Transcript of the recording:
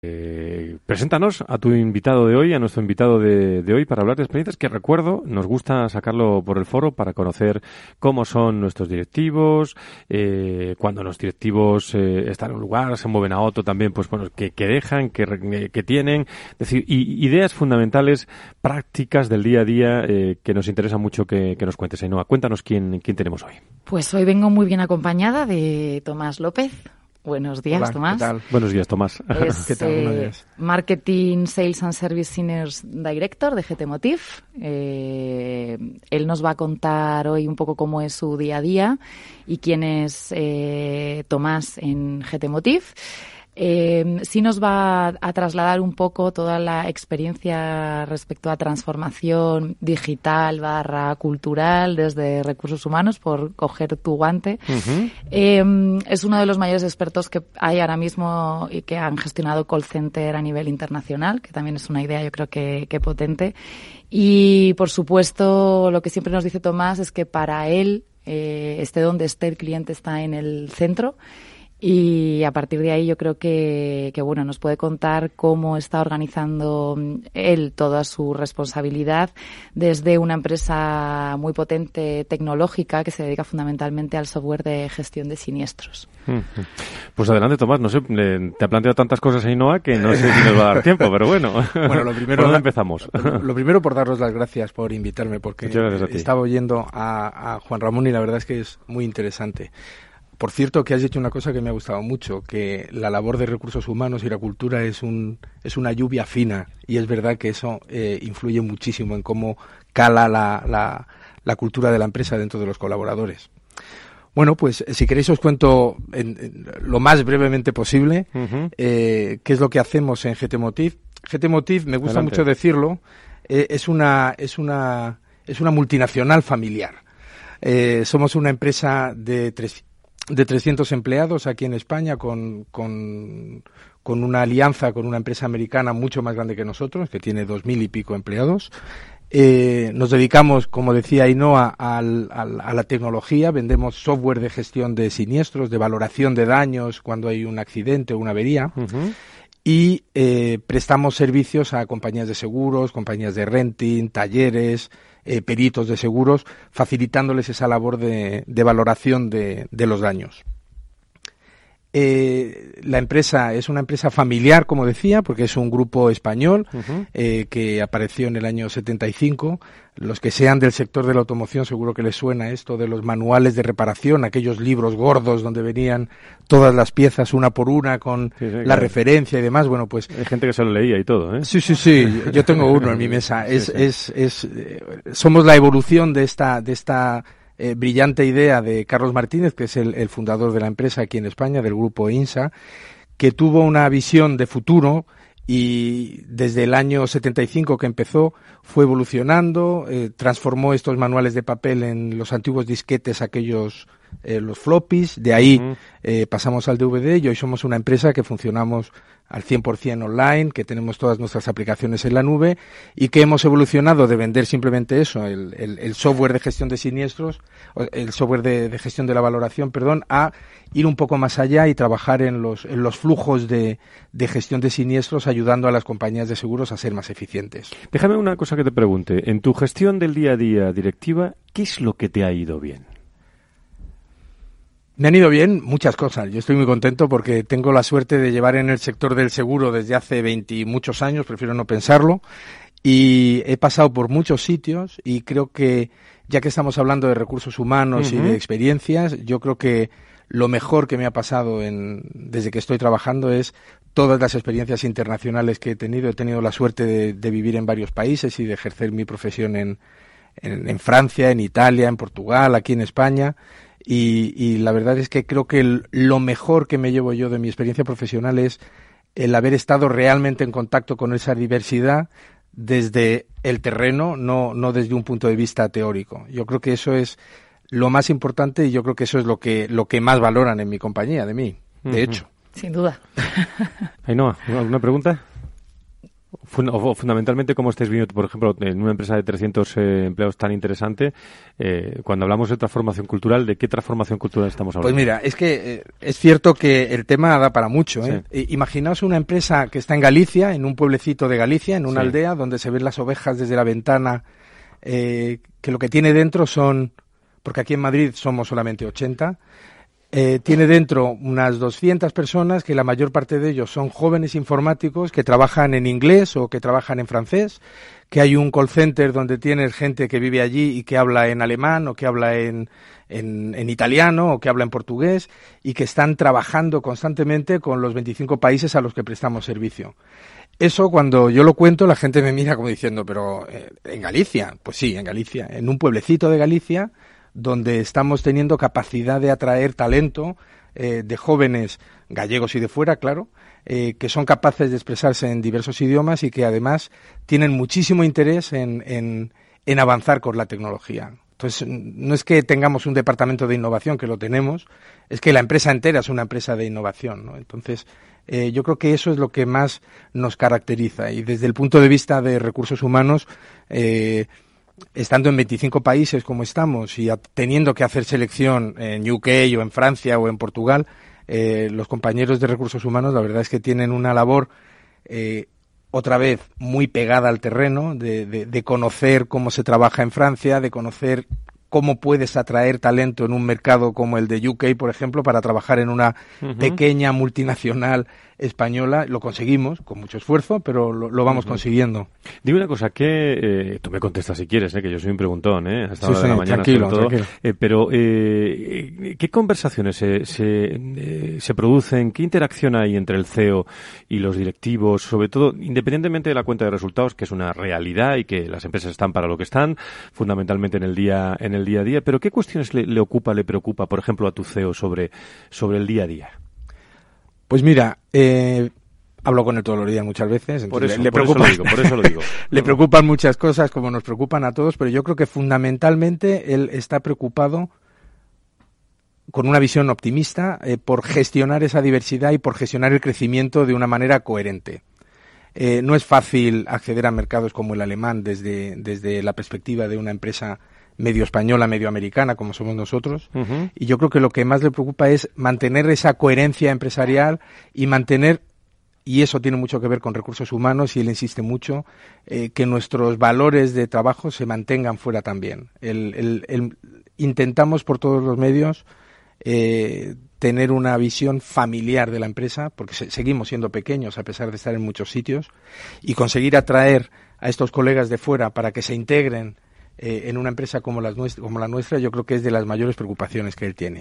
Preséntanos a tu invitado de hoy, a nuestro invitado de hoy, para hablar de experiencias que, recuerdo, nos gusta sacarlo por el foro para conocer cómo son nuestros directivos, cuando los directivos están en un lugar, se mueven a otro también, pues bueno, que dejan, que tienen, es decir, ideas fundamentales, prácticas del día a día que nos interesa mucho que nos cuentes. Ainhoa, cuéntanos quién tenemos hoy. Pues hoy vengo muy bien acompañada de Tomás López. Buenos días. Hola, Tomás. ¿Qué tal? Buenos días, Tomás. Es, ¿Qué tal? Buenos días. Marketing, Sales and Service Seniors Director de GT Motive. Él nos va a contar hoy un poco cómo es su día a día y quién es Tomás en GT Motive. Sí nos va a trasladar un poco toda la experiencia respecto a transformación digital / cultural desde recursos humanos, por coger tu guante. Uh-huh. Es uno de los mayores expertos que hay ahora mismo y que han gestionado call center a nivel internacional, que también es una idea yo creo que potente. Y por supuesto lo que siempre nos dice Tomás es que para él, esté donde esté, el cliente está en el centro. Y a partir de ahí yo creo que bueno, nos puede contar cómo está organizando él toda su responsabilidad desde una empresa muy potente tecnológica que se dedica fundamentalmente al software de gestión de siniestros. Pues adelante, Tomás. No sé, te ha planteado tantas cosas, Ainhoa, que no sé si nos va a dar tiempo, pero bueno. Bueno, lo primero, ¿por dónde empezamos? Lo primero, por daros las gracias por invitarme, porque estaba oyendo a Juan Ramón y la verdad es que es muy interesante. Por cierto, que has dicho una cosa que me ha gustado mucho, que la labor de recursos humanos y la cultura es una lluvia fina, y es verdad que eso influye muchísimo en cómo cala la cultura de la empresa dentro de los colaboradores. Bueno, pues si queréis os cuento en lo más brevemente posible qué es lo que hacemos en GT Motive. GT Motive, me gusta mucho decirlo, es una multinacional familiar. Somos una empresa de 300 empleados aquí en España con una alianza con una empresa americana mucho más grande que nosotros, que tiene 2.000 y pico empleados. Nos dedicamos, como decía Ainhoa, a la tecnología. Vendemos software de gestión de siniestros, de valoración de daños cuando hay un accidente o una avería. Uh-huh. Y prestamos servicios a compañías de seguros, compañías de renting, talleres, peritos de seguros, facilitándoles esa labor de valoración de los daños. La empresa es una empresa familiar, como decía, porque es un grupo español que apareció en el año 75. Los que sean del sector de la automoción seguro que les suena esto de los manuales de reparación, aquellos libros gordos donde venían todas las piezas una por una con la referencia y demás. Bueno, pues hay gente que se lo leía y todo, ¿eh? Sí. Yo tengo uno en mi mesa. Somos la evolución de esta brillante idea de Carlos Martínez, que es el fundador de la empresa aquí en España, del grupo INSA, que tuvo una visión de futuro y desde el año 75 que empezó fue evolucionando, transformó estos manuales de papel en los antiguos disquetes, aquellos los floppies, de ahí pasamos al DVD y hoy somos una empresa que funcionamos al 100% online, que tenemos todas nuestras aplicaciones en la nube y que hemos evolucionado de vender simplemente eso, el software de gestión de siniestros, el software de gestión de la valoración, a ir un poco más allá y trabajar en los flujos de gestión de siniestros, ayudando a las compañías de seguros a ser más eficientes. Déjame una cosa que te pregunte. En tu gestión del día a día directiva, ¿qué es lo que te ha ido bien? Me han ido bien muchas cosas. Yo estoy muy contento porque tengo la suerte de llevar en el sector del seguro desde hace 20 y muchos años, prefiero no pensarlo, y he pasado por muchos sitios y creo que, ya que estamos hablando de recursos humanos y de experiencias, yo creo que lo mejor que me ha pasado desde que estoy trabajando es todas las experiencias internacionales que he tenido. He tenido la suerte de vivir en varios países y de ejercer mi profesión en Francia, en Italia, en Portugal, aquí en España. Y la verdad es que creo que lo mejor que me llevo yo de mi experiencia profesional es el haber estado realmente en contacto con esa diversidad desde el terreno, no desde un punto de vista teórico. Yo creo que eso es lo más importante y yo creo que eso es lo que más valoran en mi compañía, de mí, de hecho. Sin duda. Ainhoa, ¿alguna pregunta? fundamentalmente, ¿cómo estáis viendo, por ejemplo, en una empresa de 300 empleados tan interesante, cuando hablamos de transformación cultural, ¿de qué transformación cultural estamos hablando? Pues mira, es que es cierto que el tema da para mucho, ¿eh? Sí. Imaginaos una empresa que está en Galicia, en un pueblecito de Galicia, en una aldea, donde se ven las ovejas desde la ventana, que lo que tiene dentro son, porque aquí en Madrid somos solamente 80, tiene dentro unas 200 personas, que la mayor parte de ellos son jóvenes informáticos que trabajan en inglés o que trabajan en francés, que hay un call center donde tienes gente que vive allí y que habla en alemán o que habla en italiano o que habla en portugués, y que están trabajando constantemente con los 25 países a los que prestamos servicio. Eso, cuando yo lo cuento, la gente me mira como diciendo, pero ¿en Galicia? Pues sí, en Galicia, en un pueblecito de Galicia, donde estamos teniendo capacidad de atraer talento de jóvenes gallegos y de fuera, claro, que son capaces de expresarse en diversos idiomas y que además tienen muchísimo interés en avanzar con la tecnología. Entonces, no es que tengamos un departamento de innovación, que lo tenemos, es que la empresa entera es una empresa de innovación, ¿no? Entonces, yo creo que eso es lo que más nos caracteriza, y desde el punto de vista de recursos humanos, estando en 25 países como estamos y teniendo que hacer selección en UK o en Francia o en Portugal, los compañeros de recursos humanos, la verdad es que tienen una labor otra vez muy pegada al terreno, de conocer cómo se trabaja en Francia, de conocer cómo puedes atraer talento en un mercado como el de UK, por ejemplo, para trabajar en una pequeña multinacional española. Lo conseguimos con mucho esfuerzo, pero lo vamos consiguiendo. Dime una cosa, que tú me contestas si quieres, que yo soy un preguntón, hasta la hora de la mañana. Tranquilo, todo, tranquilo. Pero, ¿qué conversaciones se producen? ¿Qué interacción hay entre el CEO y los directivos? Sobre todo, independientemente de la cuenta de resultados, que es una realidad y que las empresas están para lo que están, fundamentalmente en el día a día, pero ¿qué cuestiones le preocupa, por ejemplo, a tu CEO sobre el día a día? Pues mira, hablo con él todos los días muchas veces. Por eso lo digo. Le preocupan muchas cosas, como nos preocupan a todos, pero yo creo que fundamentalmente él está preocupado, con una visión optimista, por gestionar esa diversidad y por gestionar el crecimiento de una manera coherente. No es fácil acceder a mercados como el alemán desde la perspectiva de una empresa medio española, medio americana, como somos nosotros, y yo creo que lo que más le preocupa es mantener esa coherencia empresarial y mantener, y eso tiene mucho que ver con recursos humanos, y él insiste mucho, que nuestros valores de trabajo se mantengan fuera también. Intentamos por todos los medios tener una visión familiar de la empresa, porque seguimos siendo pequeños a pesar de estar en muchos sitios, y conseguir atraer a estos colegas de fuera para que se integren en una empresa como la nuestra, yo creo que es de las mayores preocupaciones que él tiene.